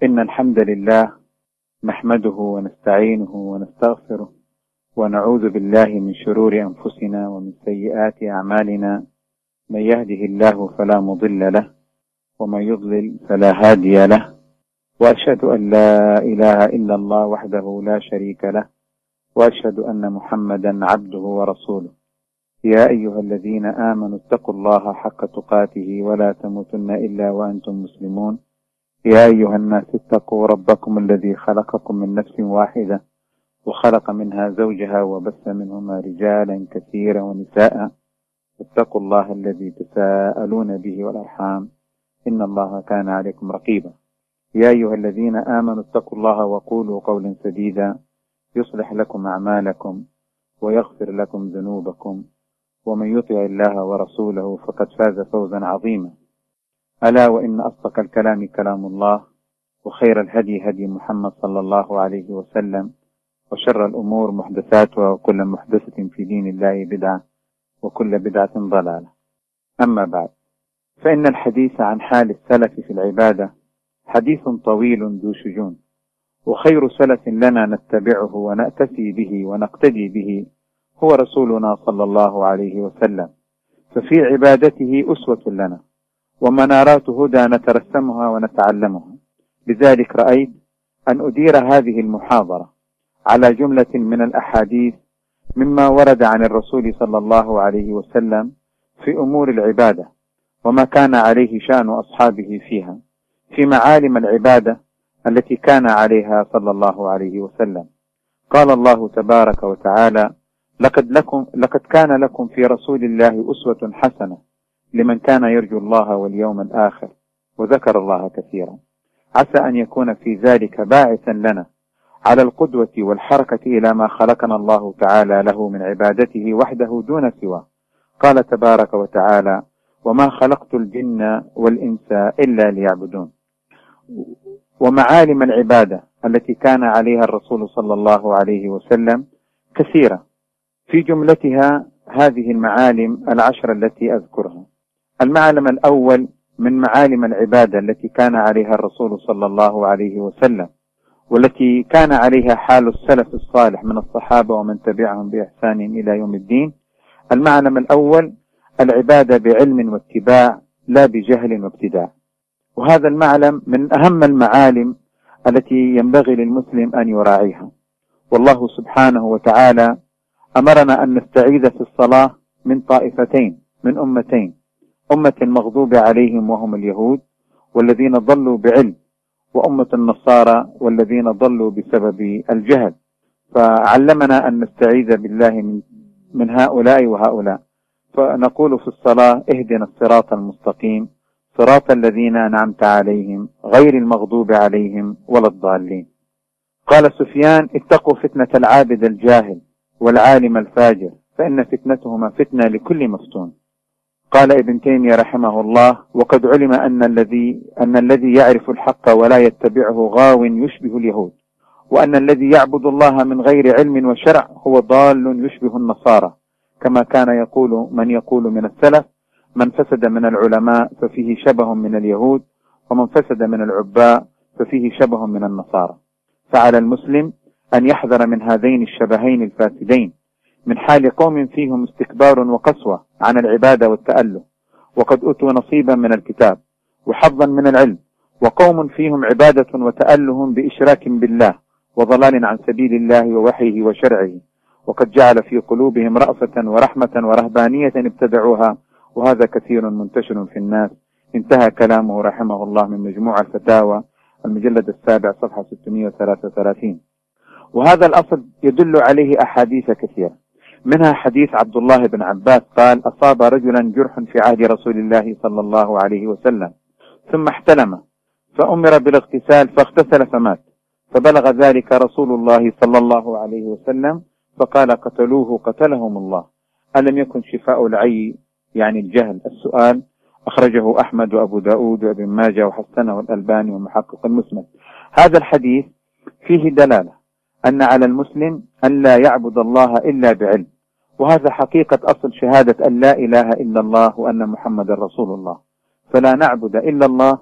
إن الحمد لله نحمده ونستعينه ونستغفره ونعوذ بالله من شرور أنفسنا ومن سيئات أعمالنا. من يهده الله فلا مضل له ومن يضلل فلا هادي له، وأشهد أن لا إله إلا الله وحده لا شريك له، وأشهد أن محمدا عبده ورسوله. يا أيها الذين آمنوا اتقوا الله حق تقاته ولا تموتن إلا وأنتم مسلمون. يا أيها الناس اتقوا ربكم الذي خلقكم من نفس واحدة وخلق منها زوجها وبث منهما رجالا كثيرا ونساء، اتقوا الله الذي تساءلون به والأرحام إن الله كان عليكم رقيبا. يا أيها الذين آمنوا اتقوا الله وقولوا قولا سديدا يصلح لكم أعمالكم ويغفر لكم ذنوبكم، ومن يطع الله ورسوله فقد فاز فوزا عظيما. ألا وإن أصدق الكلام كلام الله، وخير الهدي هدي محمد صلى الله عليه وسلم، وشر الأمور محدثاتها، وكل محدثة في دين الله بدعة، وكل بدعة ضلالة. أما بعد، فإن الحديث عن حال السلف في العبادة حديث طويل ذو شجون، وخير سلف لنا نتبعه ونأتسي به ونقتدي به هو رسولنا صلى الله عليه وسلم، ففي عبادته أسوة لنا ومنارات هدى نترسمها ونتعلمها. لذلك رأيت أن أدير هذه المحاضرة على جملة من الأحاديث مما ورد عن الرسول صلى الله عليه وسلم في أمور العبادة، وما كان عليه شأن أصحابه فيها، في معالم العبادة التي كان عليها صلى الله عليه وسلم. قال الله تبارك وتعالى: لقد كان لكم في رسول الله أسوة حسنة لمن كان يرجو الله واليوم الآخر وذكر الله كثيرا. عسى أن يكون في ذلك باعثا لنا على القدوة والحركة إلى ما خلقنا الله تعالى له من عبادته وحده دون سواه. قال تبارك وتعالى: وما خلقت الجن والإنس إلا ليعبدون. ومعالم العبادة التي كان عليها الرسول صلى الله عليه وسلم كثيرة، في جملتها هذه المعالم العشر التي أذكرها. المعلم الأول من معالم العبادة التي كان عليها الرسول صلى الله عليه وسلم، والتي كان عليها حال السلف الصالح من الصحابة ومن تبعهم بإحسان إلى يوم الدين. المعلم الأول العبادة بعلم واتباع، لا بجهل وابتداع. وهذا المعلم من أهم المعالم التي ينبغي للمسلم أن يراعيها. والله سبحانه وتعالى أمرنا أن نستعيذ في الصلاة من طائفتين، من أمتين: أمة المغضوب عليهم وهم اليهود والذين ضلوا بعلم، وأمة النصارى والذين ضلوا بسبب الجهل. فعلمنا أن نستعيذ بالله من هؤلاء وهؤلاء. فنقول في الصلاة: اهدنا الصراط المستقيم صراط الذين أنعمت عليهم غير المغضوب عليهم ولا الضالين. قال سفيان: اتقوا فتنة العابد الجاهل والعالم الفاجر، فإن فتنتهما فتنة لكل مفتون. قال ابن تيمية رحمه الله: وقد علم أن الذي يعرف الحق ولا يتبعه غاو يشبه اليهود، وأن الذي يعبد الله من غير علم وشرع هو ضال يشبه النصارى، كما كان يقول من يقول من السلف: من فسد من العلماء ففيه شبه من اليهود، ومن فسد من العباء ففيه شبه من النصارى. فعلى المسلم أن يحذر من هذين الشبهين الفاسدين، من حال قوم فيهم استكبار وقسوة عن العبادة والتأله، وقد أوتوا نصيبا من الكتاب وحظا من العلم، وقوم فيهم عبادة وتأله بإشراك بالله وضلال عن سبيل الله ووحيه وشرعه، وقد جعل في قلوبهم رأفة ورحمة ورهبانية ابتدعوها، وهذا كثير منتشر في الناس. انتهى كلامه رحمه الله من مجموع الفتاوى المجلد السابع صفحة 633. وهذا الأصل يدل عليه أحاديث كثيرة، منها حديث عبد الله بن عباس قال: أصاب رجلا جرح في عهد رسول الله صلى الله عليه وسلم ثم احتلم، فأمر بالاغتسال فاغتسل فمات، فبلغ ذلك رسول الله صلى الله عليه وسلم فقال: قتلوه قتلهم الله. ألم يكن شفاء العي يعني الجهل؟ السؤال. أخرجه أحمد وأبو داود وابن ماجه وحسنه الألباني ومحقق المسند. هذا الحديث فيه دلالة أن على المسلم أن لا يعبد الله إلا بعلم، وهذا حقيقة أصل شهادة أن لا إله إلا الله وأن محمد رسول الله. فلا نعبد إلا الله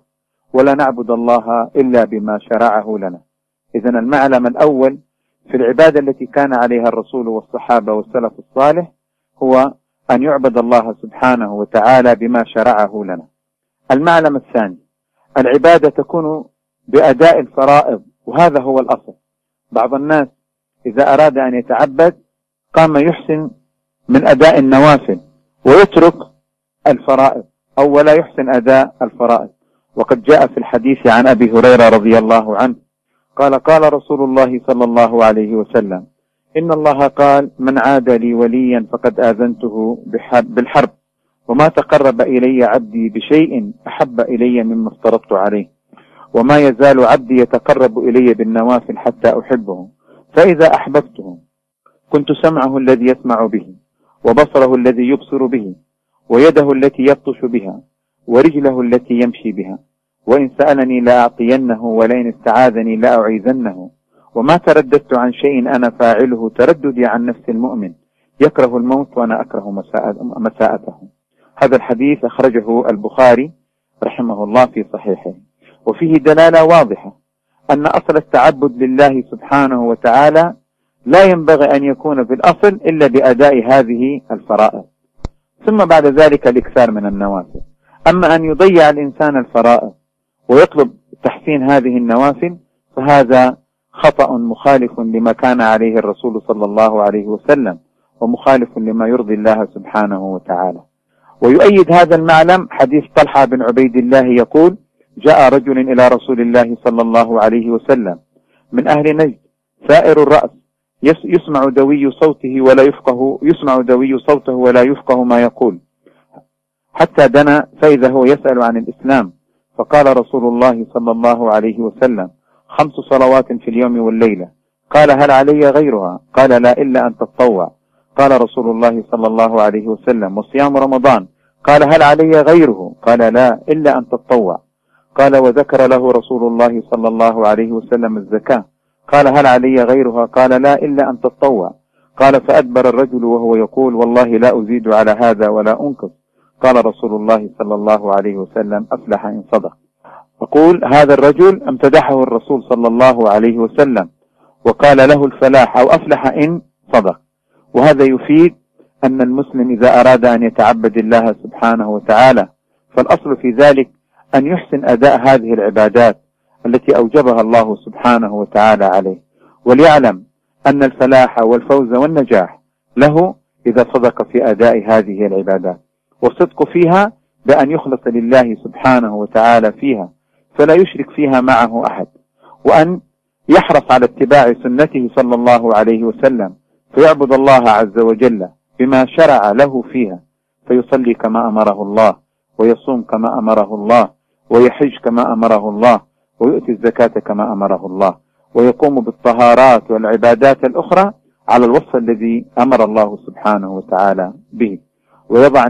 ولا نعبد الله إلا بما شرعه لنا. إذن المعلم الأول في العبادة التي كان عليها الرسول والصحابة والسلف الصالح هو أن يعبد الله سبحانه وتعالى بما شرعه لنا. المعلم الثاني: العبادة تكون بأداء الفرائض، وهذا هو الأصل. بعض الناس إذا أراد أن يتعبد قام يحسن من أداء النوافل ويترك الفرائض، أو ولا يحسن أداء الفرائض. وقد جاء في الحديث عن أبي هريرة رضي الله عنه قال: قال رسول الله صلى الله عليه وسلم: إن الله قال: من عاد لي وليا فقد آذنته بالحرب، وما تقرب إلي عبدي بشيء أحب إلي مما افترضت عليه، وما يزال عبدي يتقرب إلي بالنوافل حتى أحبه، فإذا أحببته كنت سمعه الذي يسمع به، وبصره الذي يبصر به، ويده التي يبطش بها، ورجله التي يمشي بها، وإن سألني لأعطينه، ولئن استعاذني لأعيذنه، وما ترددت عن شيء أنا فاعله ترددي عن نفس المؤمن، يكره الموت وأنا أكره مساءته. هذا الحديث أخرجه البخاري رحمه الله في صحيحه، وفيه دلالة واضحة أن أصل التعبد لله سبحانه وتعالى لا ينبغي أن يكون في الأصل إلا بأداء هذه الفرائض، ثم بعد ذلك الإكثار من النوافل. أما أن يضيع الإنسان الفرائض ويطلب تحسين هذه النوافل فهذا خطأ مخالف لما كان عليه الرسول صلى الله عليه وسلم، ومخالف لما يرضي الله سبحانه وتعالى. ويؤيد هذا المعلم حديث طلحة بن عبيد الله يقول: جاء رجل إلى رسول الله صلى الله عليه وسلم من أهل نجد ثائر الرأس يسمع دوي صوته ولا يفقه ما يقول، حتى دنا فإذا هو يسأل عن الإسلام، فقال رسول الله صلى الله عليه وسلم: 5 صلوات في اليوم والليلة. قال: هل علي غيرها؟ قال: لا، إلا أن تتطوع. قال رسول الله صلى الله عليه وسلم: وصيام رمضان. قال: هل علي غيره؟ قال: لا، إلا أن تتطوع. قال: وذكر له رسول الله صلى الله عليه وسلم الزكاة. قال: هل علي غيرها؟ قال: لا، إلا أن تتطوع. قال: فأدبر الرجل وهو يقول: والله لا أزيد على هذا ولا أنقص. قال رسول الله صلى الله عليه وسلم: أفلح إن صدق. أقول: هذا الرجل امتدحه الرسول صلى الله عليه وسلم وقال له الفلاح أو أفلح إن صدق. وهذا يفيد أن المسلم إذا أراد أن يتعبد الله سبحانه وتعالى فالأصل في ذلك أن يحسن أداء هذه العبادات التي أوجبها الله سبحانه وتعالى عليه، وليعلم أن الفلاح والفوز والنجاح له إذا صدق في أداء هذه العبادات، والصدق فيها بأن يخلص لله سبحانه وتعالى فيها فلا يشرك فيها معه أحد، وأن يحرص على اتباع سنته صلى الله عليه وسلم فيعبد الله عز وجل بما شرع له فيها، فيصلي كما أمره الله، ويصوم كما أمره الله، ويحج كما أمره الله، ويؤتي الزكاة كما أمره الله، ويقوم بالطهارات والعبادات الأخرى على الوصف الذي أمر الله سبحانه وتعالى به، ويضع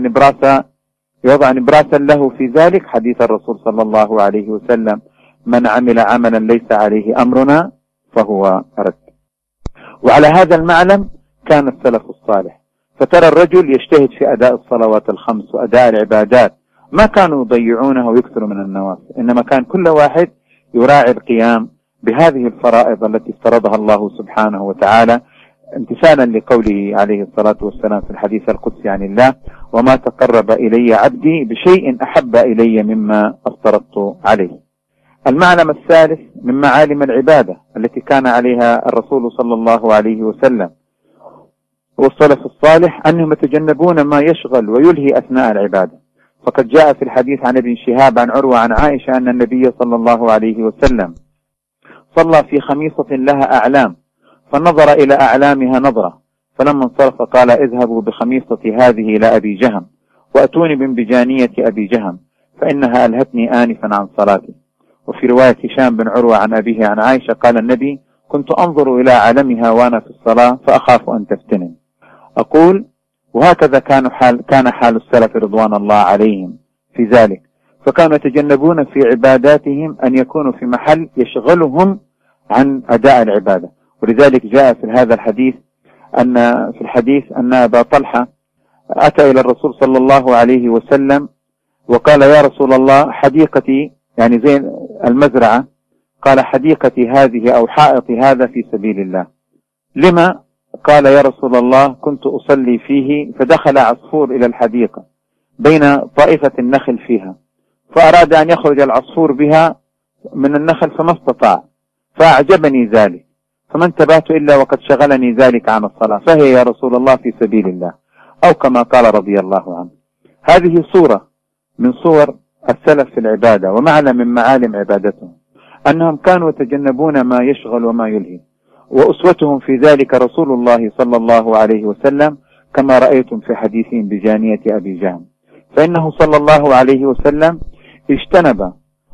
نبراسا له في ذلك حديث الرسول صلى الله عليه وسلم: من عمل عملا ليس عليه أمرنا فهو رد. وعلى هذا المعلم كان السلف الصالح، فترى الرجل يجتهد في أداء الصلوات الخمس وأداء العبادات، ما كانوا يضيعونه ويكثروا من النوافل، إنما كان كل واحد يراعي القيام بهذه الفرائض التي افترضها الله سبحانه وتعالى، امتثالا لقوله عليه الصلاة والسلام في الحديث القدسي عن الله: وما تقرب إلي عبدي بشيء أحب إلي مما افترضت عليه. المعلم الثالث من معالم العبادة التي كان عليها الرسول صلى الله عليه وسلم والسلف الصالح أنهم يتجنبون ما يشغل ويلهي أثناء العبادة. فقد جاء في الحديث عن ابن شهاب عن عروة عن عائشة أن النبي صلى الله عليه وسلم صلى في خميصة لها أعلام، فنظر إلى أعلامها نظرة، فلما انصرف قال: اذهبوا بخميصتي هذه إلى أبي جهم، وأتوني بانبجانية أبي جهم، فإنها ألهتني آنفا عن صلاتي. وفي رواية هشام بن عروة عن أبيه عن عائشة قال النبي: كنت أنظر إلى علمها وأنا في الصلاة فأخاف أن تفتنن. أقول: وهكذا كان حال السلف رضوان الله عليهم في ذلك، فكانوا يتجنبون في عباداتهم أن يكونوا في محل يشغلهم عن أداء العبادة. ولذلك جاء في هذا الحديث أن أبا طلحة أتى إلى الرسول صلى الله عليه وسلم وقال: يا رسول الله، حديقتي يعني زي المزرعة، قال حديقتي هذه أو حائطي هذا في سبيل الله. لما؟ قال يا رسول الله كنت أصلي فيه فدخل عصفور إلى الحديقة بين طائفة النخل فيها، فأراد أن يخرج العصفور بها من النخل فما استطاع، فأعجبني ذلك، فما انتبهت إلا وقد شغلني ذلك عن الصلاة، فهي يا رسول الله في سبيل الله، أو كما قال رضي الله عنه. هذه صورة من صور السلف في العبادة، ومعنى من معالم عبادتهم أنهم كانوا يتجنبون ما يشغل وما يلهي، وأسوتهم في ذلك رسول الله صلى الله عليه وسلم، كما رأيتم في حديثهم بجانية أبي جهم، فإنه صلى الله عليه وسلم اجتنب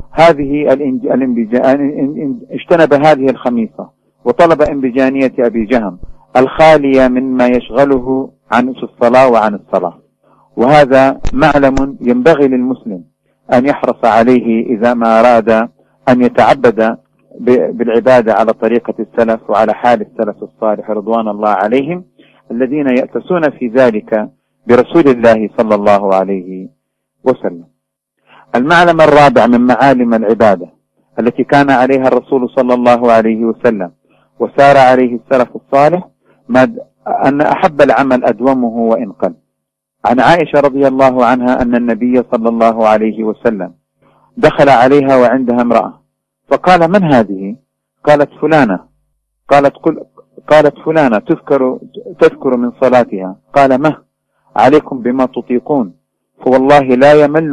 هذه الخميصة، وطلب انبجانية أبي جهم الخالية مما يشغله عن الصلاة وعن الصلاة. وهذا معلم ينبغي للمسلم أن يحرص عليه إذا ما أراد أن يتعبد بالعبادة على طريقة السلف وعلى حال السلف الصالح رضوان الله عليهم، الذين يأتسون في ذلك برسول الله صلى الله عليه وسلم. المعلم الرابع من معالم العبادة التي كان عليها الرسول صلى الله عليه وسلم وسار عليه السلف الصالح أن أحب العمل أدومه وإن قل. عن عائشة رضي الله عنها أن النبي صلى الله عليه وسلم دخل عليها وعندها امرأة، فقال من هذه؟ قالت فلانة. قالت فلانة تذكر من صلاتها. قال مه عليكم بما تطيقون، فوالله لا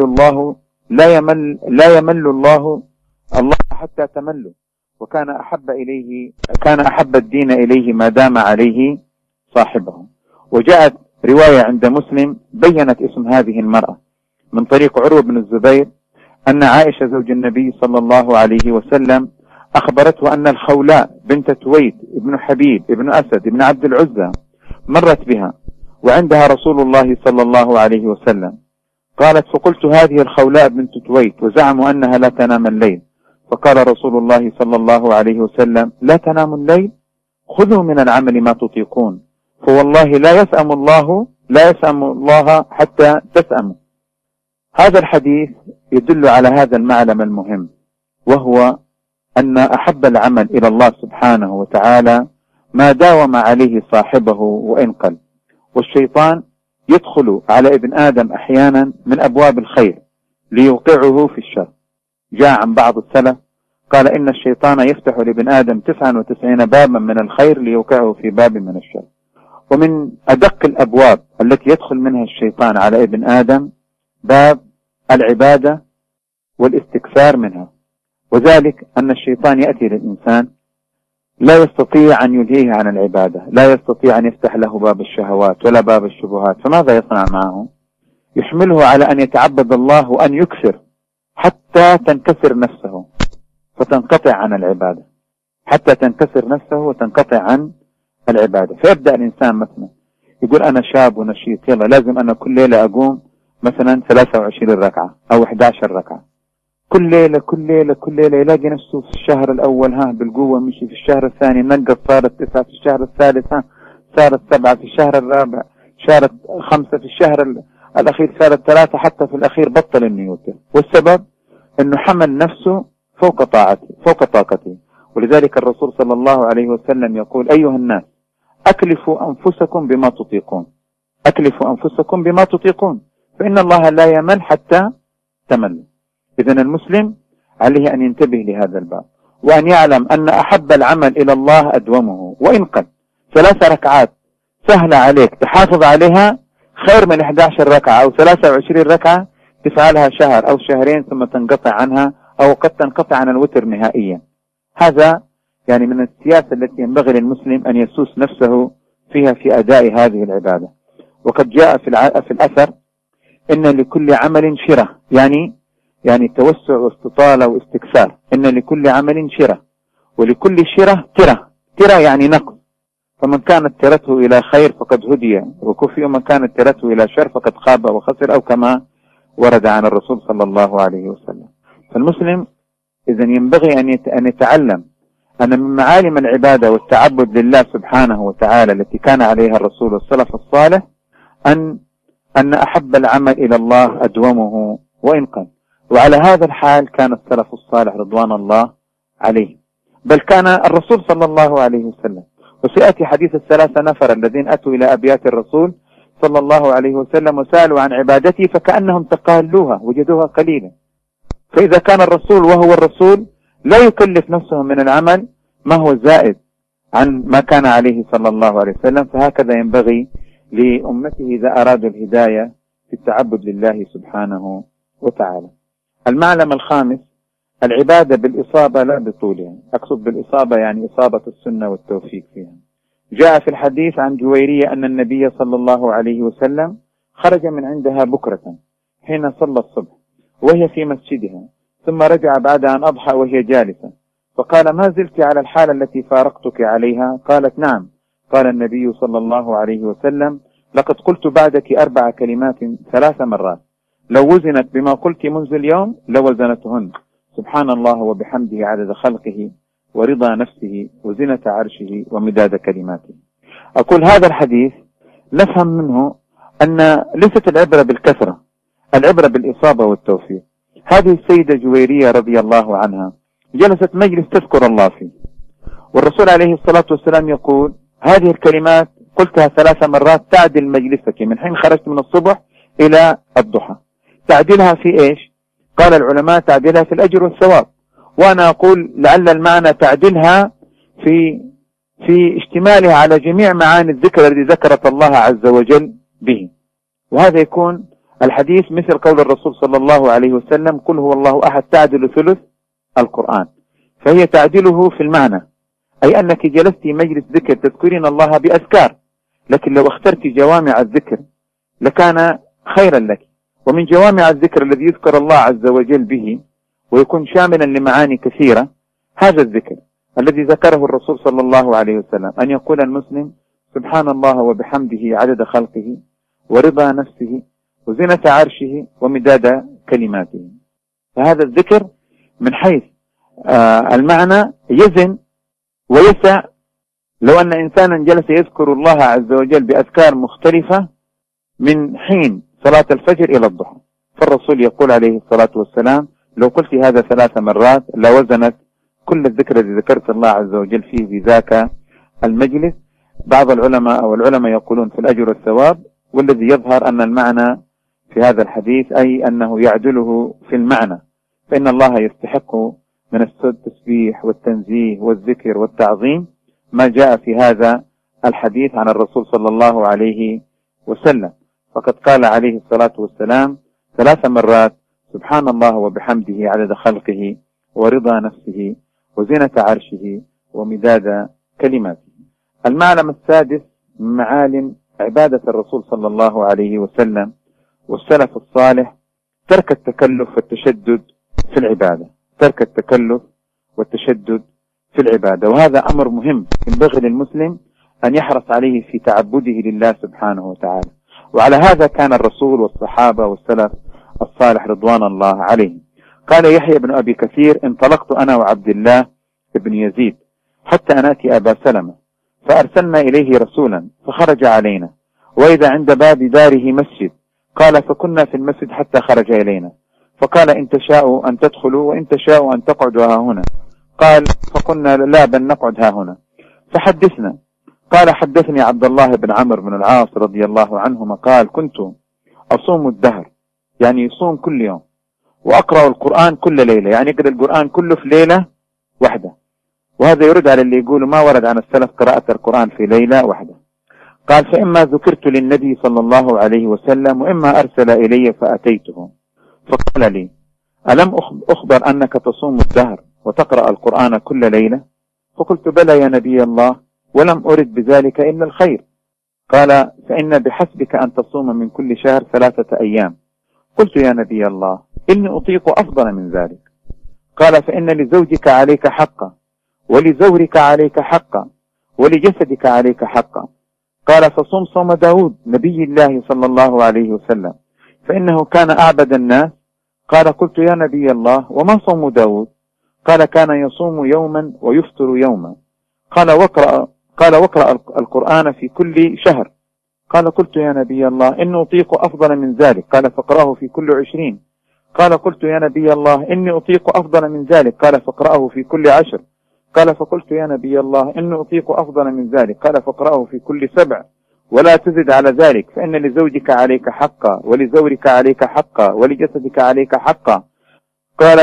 يمل الله حتى تملوا. وكان أحب الدين إليه ما دام عليه صاحبه. وجاءت رواية عند مسلم بيّنت اسم هذه المرأة من طريق عروة بن الزبير أن عائشة زوج النبي صلى الله عليه وسلم أخبرته أن الخولاء بنت تويت ابن حبيب ابن أسد ابن عبد العزى مرت بها وعندها رسول الله صلى الله عليه وسلم. قالت فقلت هذه الخولاء بنت تويت وزعموا أنها لا تنام الليل، فقال رسول الله صلى الله عليه وسلم لا تنام الليل، خذوا من العمل ما تطيقون، فوالله لا يسأم الله حتى تسأموا. هذا الحديث يدل على هذا المعلم المهم، وهو أن أحب العمل إلى الله سبحانه وتعالى ما داوم عليه صاحبه وإن قل. والشيطان يدخل على ابن آدم أحيانا من أبواب الخير ليوقعه في الشر. جاء عن بعض السلف قال إن الشيطان يفتح لابن آدم 99 بابا من الخير ليوقعه في باب من الشر. ومن أدق الأبواب التي يدخل منها الشيطان على ابن آدم باب العبادة والاستكثار منها، وذلك أن الشيطان يأتي للإنسان لا يستطيع أن يلهيه عن العبادة، لا يستطيع أن يفتح له باب الشهوات ولا باب الشبهات، فماذا يصنع معه؟ يحمله على أن يتعبد الله وأن يكثر حتى تنكسر نفسه فتنقطع عن العبادة، حتى تنكسر نفسه وتنقطع عن العبادة. فيبدأ الإنسان مثلا يقول أنا شاب ونشيط، يلا لازم أنا كل ليلة أقوم مثلا 23 ركعة أو 11 ركعة، كل ليلة يلاقي نفسه في الشهر الأول بالقوة مشي، في الشهر الثاني نقص صارت 9، في الشهر الثالث صارت 7، في الشهر الرابع صارت 5، في الشهر الأخير صارت 3، حتى في الأخير بطل إنه يوتر. والسبب إنه حمل نفسه فوق طاقته. ولذلك الرسول صلى الله عليه وسلم يقول أيها الناس أكلفوا أنفسكم بما تطيقون فإن الله لا يمل حتى تمل. إذن المسلم عليه أن ينتبه لهذا الباب، وأن يعلم أن أحب العمل إلى الله أدومه وإن قل. 3 ركعات سهلة عليك تحافظ عليها خير من 11 ركعة أو 23 ركعة تفعلها شهر أو شهرين ثم تنقطع عنها، أو قد تنقطع عن الوتر نهائيا. هذا يعني من السياسة التي ينبغي للمسلم أن يسوس نفسه فيها في أداء هذه العبادة. وقد جاء في الأثر إن لكل عمل شرة، يعني توسع واستطالة واستكثار. إن لكل عمل شرة ولكل شرة ترى يعني نقص، فمن كانت ترته إلى خير فقد هدي وكفي، ومن كانت ترته إلى شر فقد خاب وخسر، أو كما ورد عن الرسول صلى الله عليه وسلم. فالمسلم إذن ينبغي أن يتعلم أن من معالم العبادة والتعبد لله سبحانه وتعالى التي كان عليها الرسول والسلف الصالح أن أحب العمل إلى الله أدومه وإن قل. وعلى هذا الحال كان السلف الصالح رضوان الله عليه، بل كان الرسول صلى الله عليه وسلم، وسيأتي حديث الثلاثة نفر الذين أتوا إلى أبيات الرسول صلى الله عليه وسلم وسألوا عن عبادته فكأنهم تقالوها وجدوها قليلا. فإذا كان الرسول وهو الرسول لا يكلف نفسه من العمل ما هو زائد عن ما كان عليه صلى الله عليه وسلم، فهكذا ينبغي لأمته إذا أرادوا الهداية في التعبد لله سبحانه وتعالى. المعلم الخامس: العبادة بالإصابة لا بطولها. أقصد بالإصابة يعني إصابة السنة والتوفيق فيها. جاء في الحديث عن جويرية أن النبي صلى الله عليه وسلم خرج من عندها بكرة حين صلى الصبح وهي في مسجدها، ثم رجع بعد أن أضحى وهي جالسة، فقال: ما زلت على الحال التي فارقتك عليها؟ قالت: نعم. قال النبي صلى الله عليه وسلم: لقد قلت بعدك 4 كلمات 3 مرات، لو وزنت بما قلت منذ اليوم لوزنتهن: سبحان الله وبحمده عدد خلقه ورضا نفسه وزنة عرشه ومداد كلماته. أقول هذا الحديث نفهم منه أن ليست العبرة بالكثرة، العبرة بالإصابة والتوفيق. هذه السيدة جويرية رضي الله عنها جلست مجلس تذكر الله فيه، والرسول عليه الصلاة والسلام يقول: هذه الكلمات قلتها 3 مرات تعدل مجلسك من حين خرجت من الصبح إلى الضحى. تعدلها في إيش؟ قال العلماء: تعدلها في الأجر والثواب. وأنا أقول لعل المعنى تعدلها في اشتمالها على جميع معاني الذكر الذي ذكرت الله عز وجل به. وهذا يكون الحديث مثل قول الرسول صلى الله عليه وسلم: قل هو الله أحد تعدل ثلث القرآن. فهي تعدله في المعنى، أي أنك جلست مجلس ذكر تذكرين الله بأذكار، لكن لو اخترت جوامع الذكر لكان خيرا لك. ومن جوامع الذكر الذي يذكر الله عز وجل به ويكون شاملا لمعاني كثيرة هذا الذكر الذي ذكره الرسول صلى الله عليه وسلم، أن يقول المسلم: سبحان الله وبحمده عدد خلقه ورضا نفسه وزنة عرشه ومداد كلماته. فهذا الذكر من حيث المعنى يزن ويسع. لو أن إنسانا جلس يذكر الله عز وجل بأذكار مختلفة من حين صلاة الفجر إلى الضحى، فالرسول يقول عليه الصلاة والسلام: لو قلت هذا 3 مرات لوزنت كل الذكر الذي ذكرت الله عز وجل فيه في ذاك المجلس. بعض العلماء أو العلماء يقولون في الأجر والثواب، والذي يظهر أن المعنى في هذا الحديث أي أنه يعدله في المعنى، فإن الله يستحق من التسبيح والتنزيه والذكر والتعظيم ما جاء في هذا الحديث عن الرسول صلى الله عليه وسلم. فقد قال عليه الصلاة والسلام 3 مرات: سبحان الله وبحمده عدد خلقه ورضا نفسه وزنة عرشه ومداد كلماته. المعلم السادس من معالم عبادة الرسول صلى الله عليه وسلم والسلف الصالح: ترك التكلف والتشدد في العبادة. ترك التكلف والتشدد في العبادة، وهذا أمر مهم ينبغي للمسلم أن يحرص عليه في تعبده لله سبحانه وتعالى. وعلى هذا كان الرسول والصحابة والسلف الصالح رضوان الله عليهم. قال يحيى بن أبي كثير: انطلقت أنا وعبد الله بن يزيد حتى نأتي أبا سلمة، فأرسلنا إليه رسولا فخرج علينا، وإذا عند باب داره مسجد. قال: فكنا في المسجد حتى خرج إلينا، فقال: إن تشاءوا أن تدخلوا وإن تشاءوا أن تقعدوا ها هنا. قال: فقلنا: لا، بل نقعد ها هنا. فحدثنا. قال: حدثني عبد الله بن عمرو بن العاص رضي الله عنهما قال: كنت أصوم الدهر، يعني يصوم كل يوم، وأقرأ القرآن كل ليلة، يعني يقرأ القرآن كله في ليلة واحدة. وهذا يرد على اللي يقولوا ما ورد عن السلف قراءة القرآن في ليلة واحدة. قال: فإما ذكرت للنبي صلى الله عليه وسلم وإما أرسل إلي فأتيته، فقال لي: ألم أخبر أنك تصوم الدهر وتقرأ القرآن كل ليلة؟ فقلت: بلى يا نبي الله، ولم أرد بذلك إلا الخير. قال: فإن بحسبك أن تصوم من كل شهر 3 أيام. قلت: يا نبي الله، إني أطيق أفضل من ذلك. قال: فإن لزوجك عليك حقا، ولزورك عليك حقا، ولجسدك عليك حقا. قال: فصوم صوم داود نبي الله صلى الله عليه وسلم، فإنه كان أعبد الناس. قال: قلت: يا نبي الله، وما صوم داود؟ قال: كان يصوم يوما ويفطر يوما. قال: واقرأ القرآن في كل شهر. قال: قلت: يا نبي الله، إن أطيق أفضل من ذلك. قال: فاقرأه في كل 20. قال قلت يا نبي الله إني أطيق أفضل من ذلك. قال فاقرأه في كل 10. قال فقلت يا نبي الله إني أطيق أفضل من ذلك. قال فاقرأه في كل 7 ولا تزد على ذلك، فإن لزوجك عليك حقا، ولزورك عليك حقا، ولجسدك عليك حقا. قال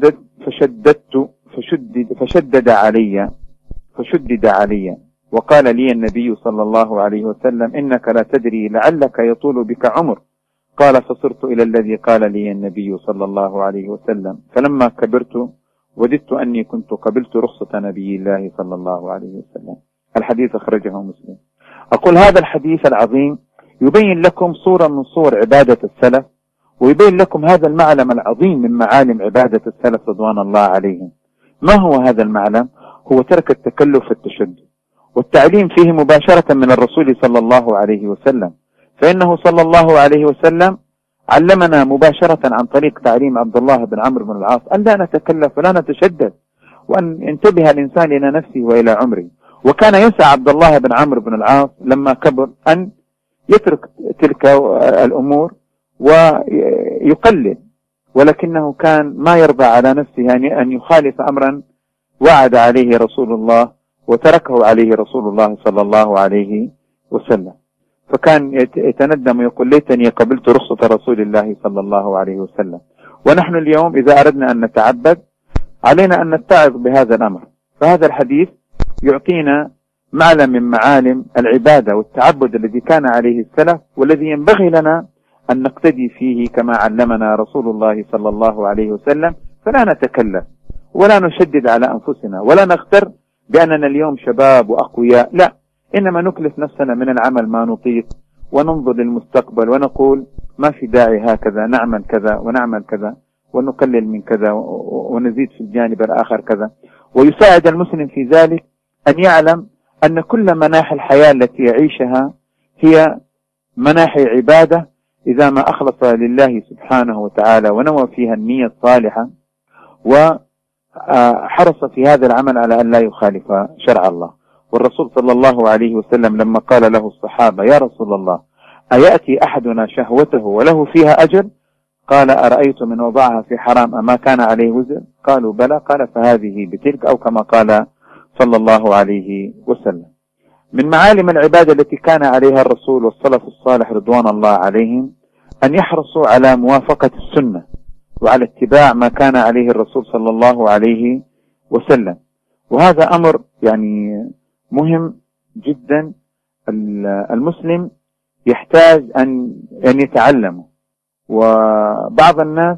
فشدد علي وقال لي النبي صلى الله عليه وسلم إنك لا تدري لعلك يطول بك عمر. قال فصرت إلى الذي قال لي النبي صلى الله عليه وسلم، فلما كبرت وددت أني كنت قبلت رخصة نبي الله صلى الله عليه وسلم. الحديث أخرجه مسلم. أقول هذا الحديث العظيم يبين لكم صورة من صور عبادة السلف، ويبين لكم هذا المعلم العظيم من معالم عبادة السلف رضوان الله عليهم. ما هو هذا المعلم؟ هو ترك التكلف في التشدد، والتعليم فيه مباشرة من الرسول صلى الله عليه وسلم، فإنه صلى الله عليه وسلم علمنا مباشرة عن طريق تعليم عبد الله بن عمرو بن العاص أن لا نتكلف ولا نتشدد، وأن ينتبه الإنسان إلى نفسه وإلى عمره. وكان يسعى عبد الله بن عمرو بن العاص لما كبر أن يترك تلك الأمور ويقلل، ولكنه كان ما يرضى على نفسه أن يخالف أمرا وعد عليه رسول الله وتركه عليه رسول الله صلى الله عليه وسلم. فكان يتندم ويقول ليتني قبلت رخصة رسول الله صلى الله عليه وسلم. ونحن اليوم إذا أردنا أن نتعبد علينا أن نتعظ بهذا الأمر. فهذا الحديث يعطينا معلم من معالم العبادة والتعبد الذي كان عليه السلف، والذي ينبغي لنا أن نقتدي فيه كما علمنا رسول الله صلى الله عليه وسلم. فلا نتكلف ولا نشدد على أنفسنا ولا نغتر بأننا اليوم شباب وأقوياء، لا، إنما نكلف نفسنا من العمل ما نطيق، وننظر للمستقبل ونقول ما في داعي هكذا، نعمل كذا ونعمل كذا ونقلل من كذا ونزيد في الجانب الآخر كذا. ويساعد المسلم في ذلك أن يعلم أن كل مناحي الحياة التي يعيشها هي مناحي عبادة إذا ما أخلص لله سبحانه وتعالى ونوى فيها النية الصالحة، وحرص في هذا العمل على أن لا يخالف شرع الله. والرسول صلى الله عليه وسلم لما قال له الصحابة يا رسول الله أيأتي أحدنا شهوته وله فيها أجر؟ قال أرأيت من وضعها في حرام أما كان عليه وزر؟ قالوا بلى. قال فهذه بتلك، أو كما قال صلى الله عليه وسلم. من معالم العبادة التي كان عليها الرسول والسلف الصالح رضوان الله عليهم أن يحرصوا على موافقة السنة وعلى اتباع ما كان عليه الرسول صلى الله عليه وسلم. وهذا أمر يعني مهم جدا، المسلم يحتاج أن يتعلمه. وبعض الناس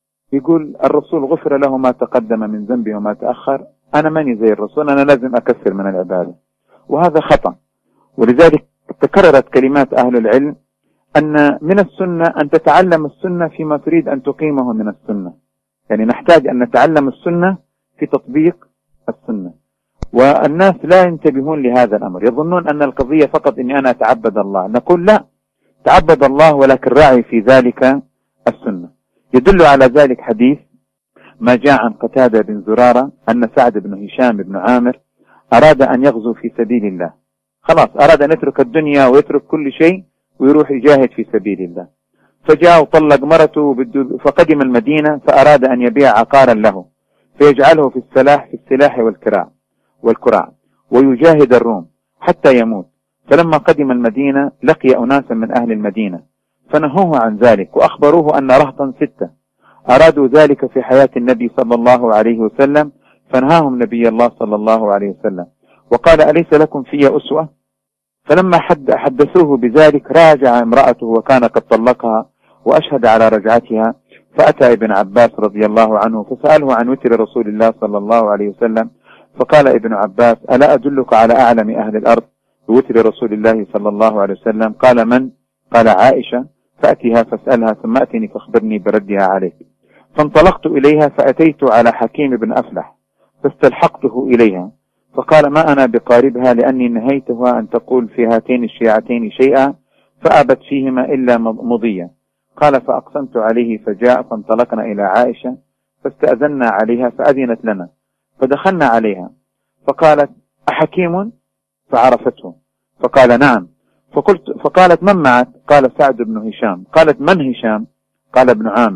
يقول الرسول غفر له ما تقدم من ذنبه وما تأخر، أنا ماني زي الرسول، أنا لازم أكثر من العبادة، وهذا خطأ. ولذلك تكررت كلمات أهل العلم أن من السنة أن تتعلم السنة فيما تريد أن تقيمه من السنة. يعني نحتاج أن نتعلم السنة في تطبيق السنة. والناس لا ينتبهون لهذا الأمر، يظنون أن القضية فقط أني أنا أتعبد الله. نقول لا، تعبد الله ولكن راعي في ذلك السنة. يدل على ذلك حديث ما جاء عن قتادة بن زرارة أن سعد بن هشام بن عامر أراد أن يغزو في سبيل الله، خلاص أراد أن يترك الدنيا ويترك كل شيء ويروح يجاهد في سبيل الله. فجاء وطلق مرته فقدم المدينة، فأراد أن يبيع عقارا له فيجعله في السلاح والكراع ويجاهد الروم حتى يموت. فلما قدم المدينة لقي أناسا من أهل المدينة فنهوه عن ذلك، وأخبروه أن رهطا 6 أرادوا ذلك في حياة النبي صلى الله عليه وسلم، فنهاهم نبي الله صلى الله عليه وسلم وقال أليس لكم في أسوة؟ فلما حدثوه بذلك راجع امرأته وكان قد طلقها وأشهد على رجعتها، فأتى ابن عباس رضي الله عنه فسأله عن وتر رسول الله صلى الله عليه وسلم، فقال ابن عباس ألا أدلك على أعلم أهل الأرض بوتر رسول الله صلى الله عليه وسلم؟ قال من؟ قال عائشة، فأتيها فاسألها ثم أتني فاخبرني بردها عليك. فانطلقت إليها فأتيت على حكيم بن أفلح فاستلحقته إليها، فقال ما أنا بقاربها لأني نهيتها أن تقول في هاتين الشيعتين شيئا فأبت فيهما إلا مضيا. قال فأقسمت عليه فجاء، فانطلقنا إلى عائشة فاستأذنا عليها فأذنت لنا، فدخلنا عليها فقالت أحكيم؟ فعرفته فقال نعم. فقالت من معك؟ قال سعد بن هشام. قالت من هشام؟ قال ابن عامر.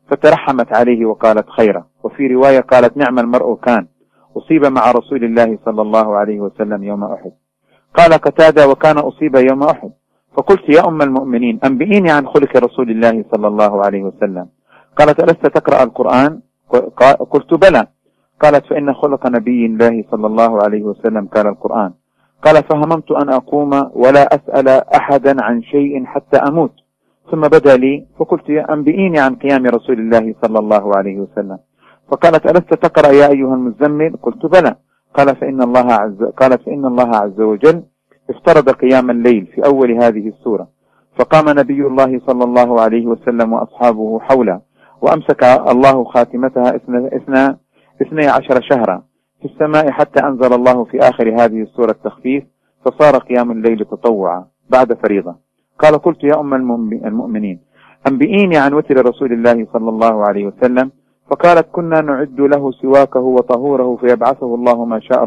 فترحمت عليه وقالت خيرا. وفي رواية قالت نعم المرء كان، أصيب مع رسول الله صلى الله عليه وسلم يوم أحد. قال قتادة وكان أصيب يوم أحد. فقلت يا أم المؤمنين أنبئيني عن خلق رسول الله صلى الله عليه وسلم. قالت ألست تقرأ القرآن؟ قلت بلى. قالت فإن خلق نبي الله صلى الله عليه وسلم كان القرآن. قال فهممت أن أقوم ولا أسأل أحدا عن شيء حتى أموت، ثم بدا لي فقلت أنبئيني عن قيام رسول الله صلى الله عليه وسلم. فقالت ألست تقرأ يا أيها المزمل؟ قلت بلى. قالت فإن الله عز وجل افترض قيام الليل في أول هذه السورة، فقام نبي الله صلى الله عليه وسلم وأصحابه حوله، وأمسك الله خاتمتها 12 شهرا في السماء حتى أنزل الله في آخر هذه السورة التخفيف، فصار قيام الليل تطوعا بعد فريضة. قال قلت يا أم المؤمنين أنبئيني عن وتر رسول الله صلى الله عليه وسلم. فقالت كنا نعد له سواكه وطهوره فيبعثه الله ما شاء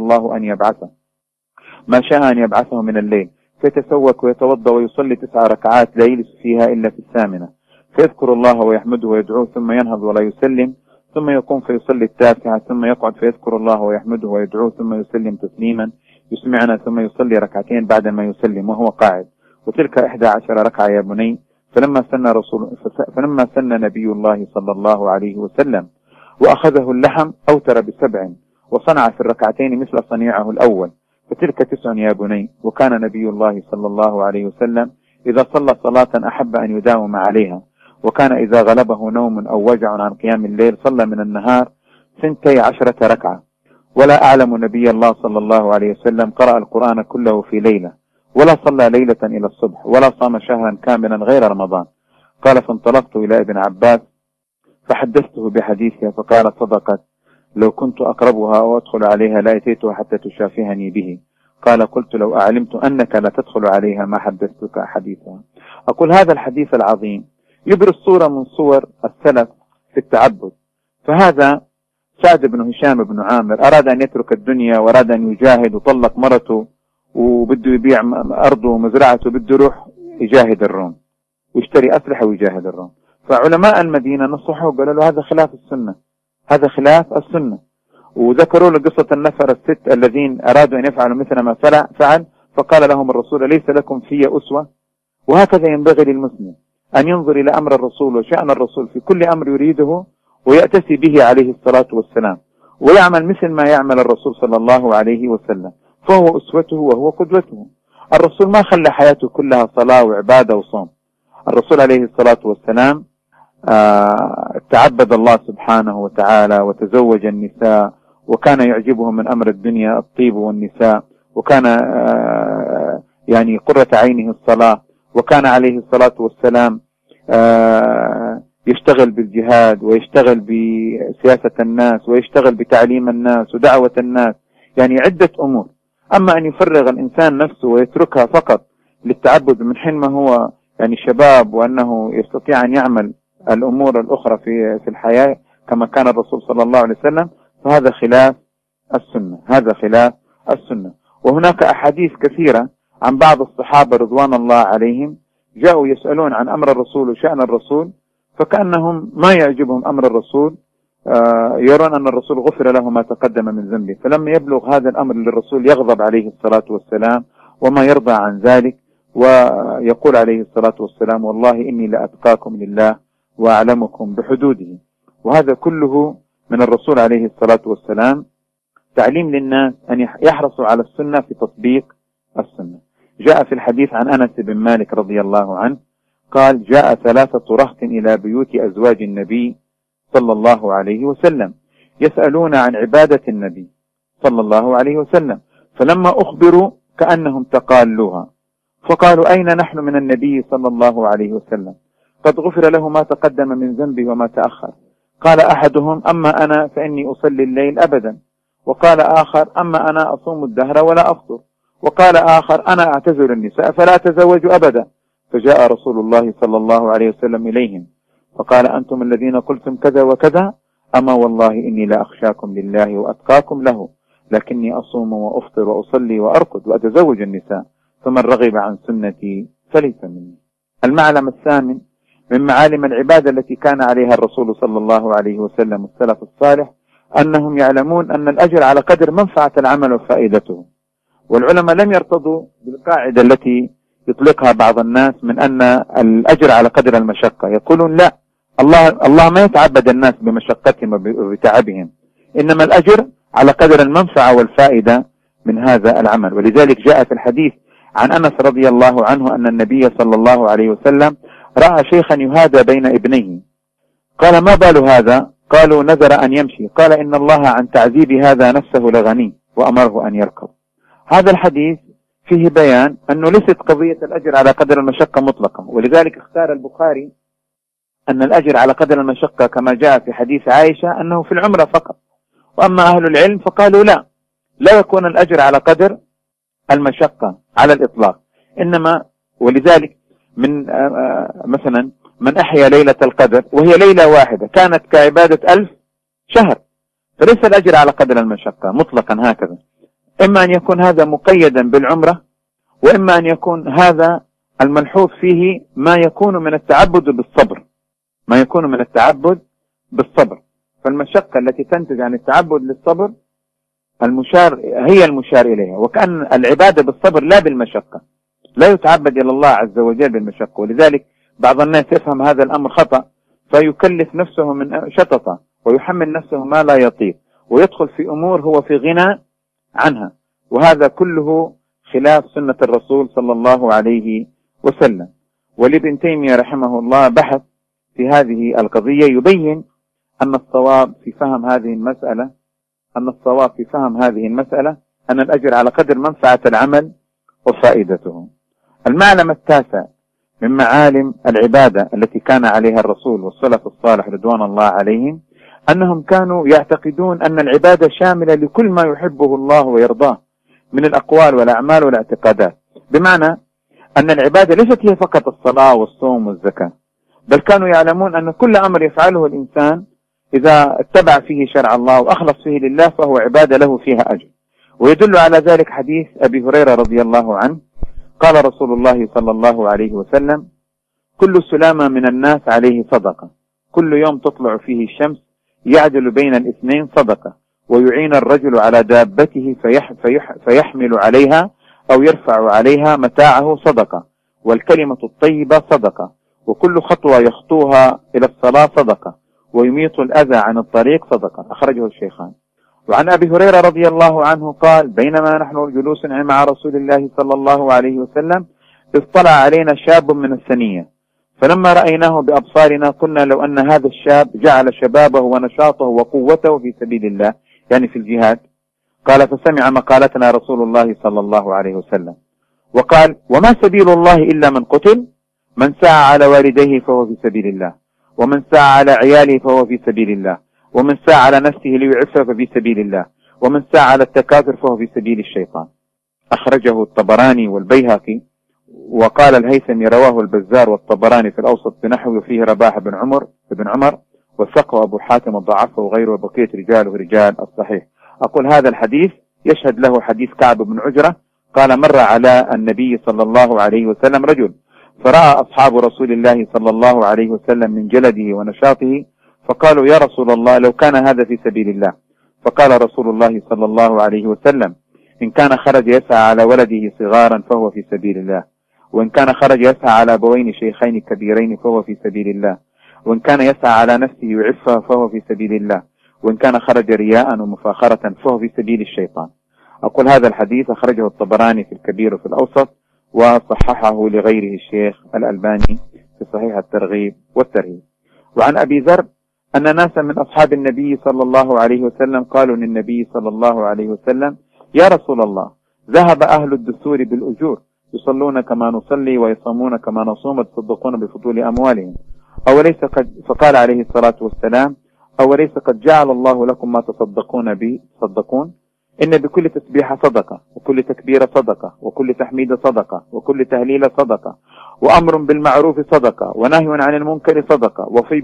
أن يبعثه من الليل، فيتسوك ويتوضأ ويصلي 9 ركعات لا يجلس فيها إلا في الثامنة، فيذكر الله ويحمده ويدعوه ثم ينهض ولا يسلم، ثم يقوم فيصلي 9 ثم يقعد فيذكر الله ويحمده ويدعوه ثم يسلم تسليما يسمعنا، ثم يصلي 2 ركعتين بعد ما يسلم وهو قاعد، وتلك 11 ركعة يا بني. فلما سن نبي الله صلى الله عليه وسلم وأخذه اللحم أوتر ب7 وصنع في الركعتين مثل صنيعه الأول، فتلك 9 يا بني. وكان نبي الله صلى الله عليه وسلم إذا صلى صلاة أحب أن يداوم عليها، وكان إذا غلبه نوم أو وجع عن قيام الليل صلى من النهار 12 ركعة. ولا أعلم نبي الله صلى الله عليه وسلم قرأ القرآن كله في ليلة، ولا صلى ليلة إلى الصبح، ولا صام شهرا كاملا غير رمضان. قال فانطلقت إلى ابن عباس فحدثته بحديثها، فقال صدقت، لو كنت أقربها أو أدخل عليها لأتيتها حتى تشافهني به. قال قلت لو أعلمت أنك لا تدخل عليها ما حدثتك حديثها. أقول هذا الحديث العظيم يبرز صورة من صور السلف في التعبد. فهذا سعد بن هشام بن عامر أراد أن يترك الدنيا وأراد أن يجاهد، وطلق مرته وبده يبيع أرضه ومزرعته، بده يروح يجاهد الروم ويشتري أسلحة ويجاهد الروم. فعلماء المدينة نصحوه قالوا له هذا خلاف السنة، هذا خلاف السنة، وذكروا له قصة النفر 6 الذين أرادوا أن يفعلوا مثل ما فعل، فقال لهم الرسول ليس لكم في أسوة. وهكذا ينبغي للمسلم أن ينظر إلى أمر الرسول وشأن الرسول في كل أمر يريده ويأتسي به عليه الصلاة والسلام، ويعمل مثل ما يعمل الرسول صلى الله عليه وسلم، فهو أسوته وهو قدوته. الرسول ما خلى حياته كلها صلاة وعبادة وصوم. الرسول عليه الصلاة والسلام تعبد الله سبحانه وتعالى وتزوج النساء، وكان يعجبه من أمر الدنيا الطيب والنساء، وكان يعني قرة عينه الصلاة، وكان عليه الصلاة والسلام يشتغل بالجهاد ويشتغل بسياسة الناس ويشتغل بتعليم الناس ودعوة الناس، يعني عدة أمور. أما أن يفرغ الإنسان نفسه ويتركها فقط للتعبد من حين ما هو يعني شباب، وأنه يستطيع أن يعمل الأمور الأخرى في الحياة كما كان الرسول صلى الله عليه وسلم، فهذا خلاف السنة، هذا خلاف السنة. وهناك أحاديث كثيرة عن بعض الصحابة رضوان الله عليهم جاءوا يسألون عن أمر الرسول وشأن الرسول، فكأنهم ما يعجبهم أمر الرسول، يرون أن الرسول غفر له ما تقدم من ذنبه، فلما يبلغ هذا الأمر للرسول يغضب عليه الصلاة والسلام وما يرضى عن ذلك، ويقول عليه الصلاة والسلام والله إني لأتقاكم لله وأعلمكم بحدوده. وهذا كله من الرسول عليه الصلاة والسلام تعليم للناس أن يحرصوا على السنة في تطبيق السنة. جاء في الحديث عن أنس بن مالك رضي الله عنه قال جاء 3 رهط إلى بيوت أزواج النبي صلى الله عليه وسلم يسألون عن عبادة النبي صلى الله عليه وسلم، فلما أخبروا كأنهم تقالوها، فقالوا أين نحن من النبي صلى الله عليه وسلم؟ قد غفر له ما تقدم من ذنبه وما تأخر. قال أحدهم أما أنا فإني أصلي الليل أبدا، وقال آخر أما أنا أصوم الدهر ولا أفطر، وقال آخر أنا أعتزل النساء فلا أتزوج أبدا. فجاء رسول الله صلى الله عليه وسلم إليهم فقال أنتم الذين قلتم كذا وكذا، أما والله إني لا أخشاكم لله وأتقاكم له، لكني أصوم وأفطر وأصلي وأرقد وأتزوج النساء، فمن رغب عن سنتي فليس مني. المعلم الثامن من معالم العبادة التي كان عليها الرسول صلى الله عليه وسلم والسلف الصالح أنهم يعلمون أن الأجر على قدر منفعة العمل وفائدته. والعلماء لم يرتضوا بالقاعدة التي يطلقها بعض الناس من أن الأجر على قدر المشقة. يقولون لا، الله ما يتعبد الناس بمشقتهم وبتعبهم، إنما الأجر على قدر المنفعة والفائدة من هذا العمل. ولذلك جاء في الحديث عن أنس رضي الله عنه أن النبي صلى الله عليه وسلم رأى شيخا يهادى بين ابنيه، قال: ما بال هذا؟ قالوا: نذر أن يمشي. قال: إن الله عن تعذيب هذا نفسه لغني وأمره أن يركض. هذا الحديث فيه بيان أنه ليست قضية الأجر على قدر المشقة مطلقة، ولذلك اختار البخاري أن الأجر على قدر المشقة كما جاء في حديث عائشة أنه في العمرة فقط. وأما أهل العلم فقالوا لا يكون الأجر على قدر المشقة على الإطلاق، إنما ولذلك من مثلا من أحيا ليلة القدر وهي ليلة واحدة كانت كعبادة 1000 شهر، فليس الأجر على قدر المشقة مطلقا هكذا. إما أن يكون هذا مقيدا بالعمرة، وإما أن يكون هذا الملحوظ فيه ما يكون من التعبد بالصبر، فالمشقة التي تنتج عن التعبد للصبر هي المشار إليها، وكأن العبادة بالصبر لا بالمشقة، لا يتعبد إلى الله عز وجل بالمشقة. ولذلك بعض الناس يفهم هذا الأمر خطأ، فيكلف نفسه من شططة ويحمل نفسه ما لا يطيق، ويدخل في أمور هو في غنى عنها، وهذا كله خلاف سنة الرسول صلى الله عليه وسلم. ولابن تيمية رحمه الله بحث في هذه القضية يبين أن الصواب في فهم هذه المسألة أن الأجر على قدر منفعة العمل وفائدته. المعلم التاسع من معالم العبادة التي كان عليها الرسول والسلف الصالح رضوان الله عليهم أنهم كانوا يعتقدون أن العبادة شاملة لكل ما يحبه الله ويرضاه من الأقوال والأعمال والاعتقادات، بمعنى أن العبادة ليست هي فقط الصلاة والصوم والزكاة، بل كانوا يعلمون أن كل أمر يفعله الإنسان إذا اتبع فيه شرع الله وأخلص فيه لله فهو عبادة له فيها أجر. ويدل على ذلك حديث أبي هريرة رضي الله عنه قال رسول الله صلى الله عليه وسلم: كل سلامة من الناس عليه صدقة، كل يوم تطلع فيه الشمس يعدل بين الاثنين صدقة، ويعين الرجل على دابته فيحمل عليها أو يرفع عليها متاعه صدقة، والكلمة الطيبة صدقة، وكل خطوة يخطوها إلى الصلاة صدقة، ويميط الأذى عن الطريق صدقة. أخرجه الشيخان. وعن أبي هريرة رضي الله عنه قال: بينما نحن جلوس مع رسول الله صلى الله عليه وسلم اطلع علينا شاب من الثنية، فلما رأيناه بأبصارنا قلنا: لو أن هذا الشاب جعل شبابه ونشاطه وقوته في سبيل الله، يعني في الجهاد. قال: فسمع مقالتنا رسول الله صلى الله عليه وسلم وقال: وما سبيل الله إلا من قتل؟ من سعى على والديه فهو في سبيل الله، ومن سعى على عياله فهو في سبيل الله، ومن سعى على نفسه ليعفها ففي سبيل الله، ومن سعى على التكاثر فهو في سبيل الشيطان. أخرجه الطبراني والبيهقي. وقال الهيثمي: رواه البزار والطبراني في الأوسط بنحو فيه رباح بن عمر وثقه أبو حاتم وضعفه وغيره، وبقية رجاله رجال الصحيح. أقول هذا الحديث يشهد له حديث كعب بن عجرة قال: مر على النبي صلى الله عليه وسلم رجل، فرأى أصحاب رسول الله صلى الله عليه وسلم من جلده ونشاطه، فقالوا: يا رسول الله، لو كان هذا في سبيل الله. فقال رسول الله صلى الله عليه وسلم: إن كان خرج يسعى على ولده صغارا فهو في سبيل الله، وإن كان خرج يسعى على أبوين شيخين كبيرين فهو في سبيل الله، وإن كان يسعى على نفسه يعفها فهو في سبيل الله، وإن كان خرج رياء ومفاخرة فهو في سبيل الشيطان. أقول هذا الحديث أخرجه الطبراني في الكبير وفي الأوسط، وصححه لغيره الشيخ الألباني في صحيح الترغيب والترهيب. وعن أبي ذر أن ناسا من أصحاب النبي صلى الله عليه وسلم قالوا للنبي صلى الله عليه وسلم: يا رسول الله، ذهب أهل الدثور بالأجور، يصلون كما نصلي ويصومون كما نصوم ويتصدقون بفضول أموالهم، فقال عليه الصلاة والسلام: أوليس قد جعل الله لكم ما تصدقون به تصدقون؟ إن بكل تسبيحة صدقة، وكل تكبيرة صدقة، وكل تحميد صدقة، وكل تهليل صدقة، وأمر بالمعروف صدقة، ونهي عن المنكر صدقة، وفي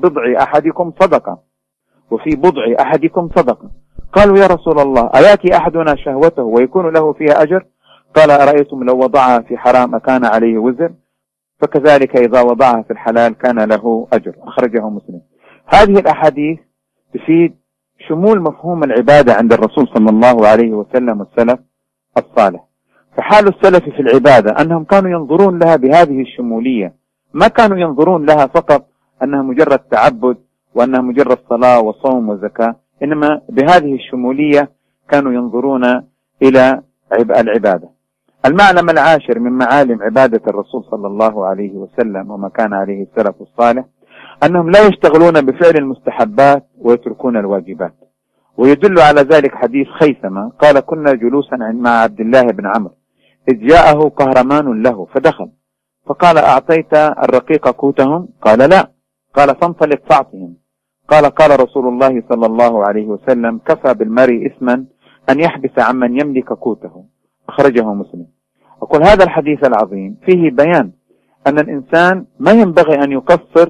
بضع أحدكم صدقة. قالوا: يا رسول الله، أياتي أحدنا شهوته ويكون له فيها أجر؟ قال: أرأيتم لو وضعها في حرام أكان عليه وزر؟ فكذلك إذا وضعها في الحلال كان له أجر. أخرجه مسلم. هذه الأحاديث تفيد شمول مفهوم العبادة عند الرسول صلى الله عليه وسلم والسلف الصالح. فحال السلف في العبادة أنهم كانوا ينظرون لها بهذه الشمولية، ما كانوا ينظرون لها فقط أنها مجرد تعبد وأنها مجرد صلاة وصوم وزكاة، إنما بهذه الشمولية كانوا ينظرون إلى العبادة. المعلم العاشر من معالم عبادة الرسول صلى الله عليه وسلم وما كان عليه السلف الصالح أنهم لا يشتغلون بفعل المستحبات ويتركون الواجبات. ويدل على ذلك حديث خيثمة قال: كنا جلوسا مع عبد الله بن عمرو إذ جاءه قهرمان له فدخل فقال: أعطيت الرقيق قوتهم؟ قال: لا. قال: فانطلق فاعطهم. قال رسول الله صلى الله عليه وسلم: كفى بالمرء إثما أن يحبس عمن يملك قوته. أخرجه مسلم. أقول هذا الحديث العظيم فيه بيان أن الإنسان ما ينبغي أن يقصر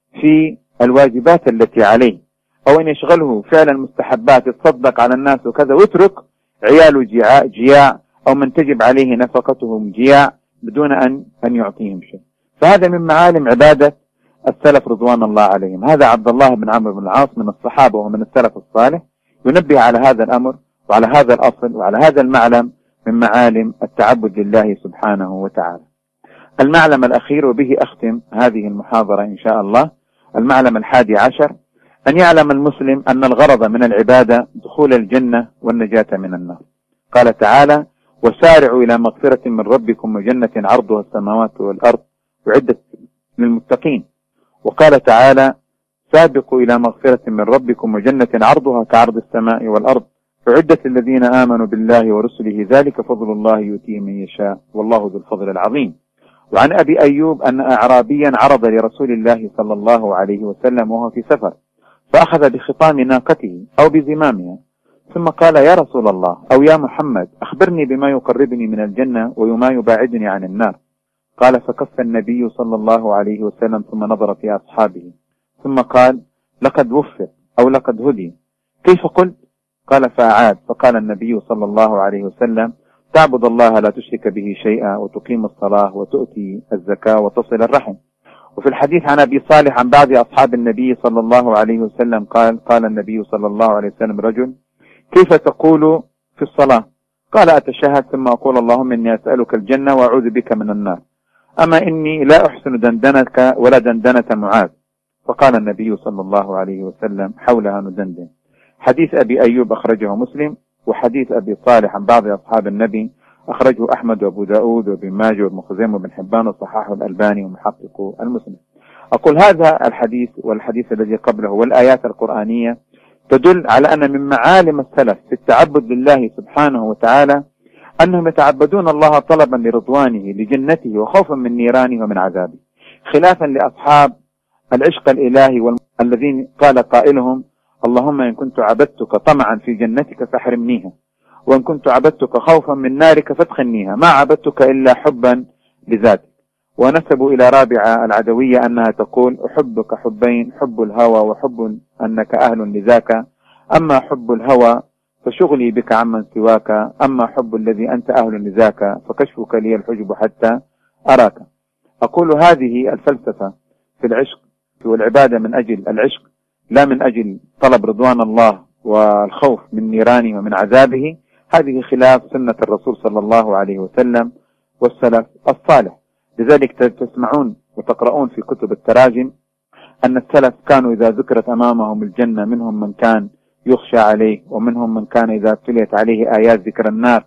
في الواجبات التي عليه، أو أن يشغله فعل المستحبات، يتصدق على الناس وكذا، ويترك عياله جياع أو من تجب عليه نفقتهم جياع بدون أن يعطيهم شيء. فهذا من معالم عبادة السلف رضوان الله عليهم. هذا عبد الله بن عمرو بن العاص من الصحابة ومن السلف الصالح ينبه على هذا الأمر وعلى هذا الأصل وعلى هذا المعلم من معالم التعبد لله سبحانه وتعالى. المعلم الأخير وبه أختم هذه المحاضرة إن شاء الله، المعلم 11، أن يعلم المسلم أن الغرض من العبادة دخول الجنة والنجاة من النار. قال تعالى: وسارعوا إلى مغفرة من ربكم وجنة عرضها السماوات والأرض أعدت للمتقين. وقال تعالى: سابقوا إلى مغفرة من ربكم وجنة عرضها كعرض السماء والأرض أعدت الذين آمنوا بالله ورسله ذلك فضل الله يؤتيه من يشاء والله ذو الفضل العظيم. وعن أبي أيوب أن أعرابيا عرض لرسول الله صلى الله عليه وسلم وهو في سفر، فأخذ بخطام ناقته أو بزمامها، ثم قال: يا رسول الله أو يا محمد أخبرني بما يقربني من الجنة وما يباعدني عن النار. قال: فكف النبي صلى الله عليه وسلم ثم نظر في أصحابه ثم قال: لقد وفق أو لقد هدي. كيف قلت؟ قال: فأعاد. فقال النبي صلى الله عليه وسلم: تعبد الله لا تشرك به شيئا وتقيم الصلاة وتؤتي الزكاة وتصل الرحم. وفي الحديث عن أبي صالح عن بعض أصحاب النبي صلى الله عليه وسلم قال النبي صلى الله عليه وسلم: رجل كيف تقول في الصلاة؟ قال: أتشهد ثم أقول اللهم إني أسألك الجنة وأعوذ بك من النار، أما إني لا أحسن دندنك ولا دندنة معاذ. فقال النبي صلى الله عليه وسلم: حولها ندندن. حديث أبي أيوب أخرجه مسلم، وحديث أبي صالح عن بعض أصحاب النبي أخرجه أحمد وأبو داود وابن ماجه وابن خزيمة وابن حبان وصححه الألباني ومحقق المسلم. أقول هذا الحديث والحديث الذي قبله والآيات القرآنية تدل على أن من معالم السلف في التعبد لله سبحانه وتعالى أنهم يتعبدون الله طلبا لرضوانه لجنته وخوفا من نيرانه ومن عذابه، خلافا لأصحاب العشق الإلهي الذين قال قائلهم: اللهم إن كنت عبدتك طمعا في جنتك فاحرمنيها، وإن كنت عبدتك خوفا من نارك فادخلنيها، ما عبدتك إلا حبا لذاتك. ونسبوا إلى رابعة العدوية أنها تقول: أحبك حبين، حب الهوى وحب أنك أهل لذاك، أما حب الهوى فشغلي بك عمن سواك، أما حب الذي أنت أهل لذاك فكشفك لي الحجب حتى أراك. أقول هذه الفلسفة في العشق والعبادة من أجل العشق لا من أجل طلب رضوان الله والخوف من نيرانه ومن عذابه، هذه خلاف سنة الرسول صلى الله عليه وسلم والسلف الصالح. لذلك تسمعون وتقرؤون في كتب التراجم أن السلف كانوا إذا ذكرت أمامهم الجنة منهم من كان يخشى عليه، ومنهم من كان إذا تليت عليه آيات ذكر النار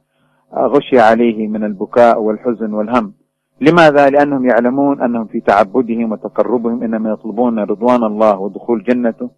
غشي عليه من البكاء والحزن والهم. لماذا؟ لأنهم يعلمون أنهم في تعبدهم وتقربهم إنما يطلبون رضوان الله ودخول جنته،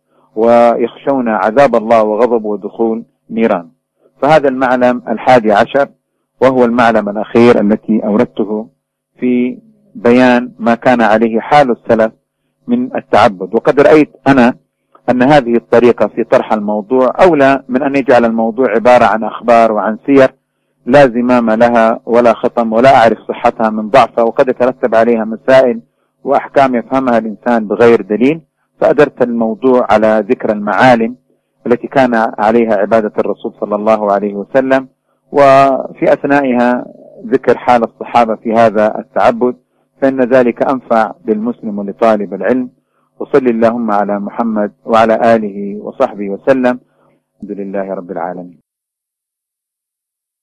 ويخشون عذاب الله وغضبه ودخول نيران. فهذا المعلم 11 وهو المعلم الأخير التي أوردته في بيان ما كان عليه حال السلف من التعبد. وقد رأيت أنا أن هذه الطريقة في طرح الموضوع أولى من أن يجعل الموضوع عبارة عن أخبار وعن سير لا زمام لها ولا خطم ولا أعرف صحتها من ضعفها، وقد يترتب عليها مسائل وأحكام يفهمها الإنسان بغير دليل. فأدرت الموضوع على ذكر المعالم التي كان عليها عبادة الرسول صلى الله عليه وسلم، وفي أثنائها ذكر حال الصحابة في هذا التعبد، فإن ذلك أنفع للمسلم ولطالب العلم. وصل اللهم على محمد وعلى آله وصحبه وسلم. الحمد لله رب العالمين.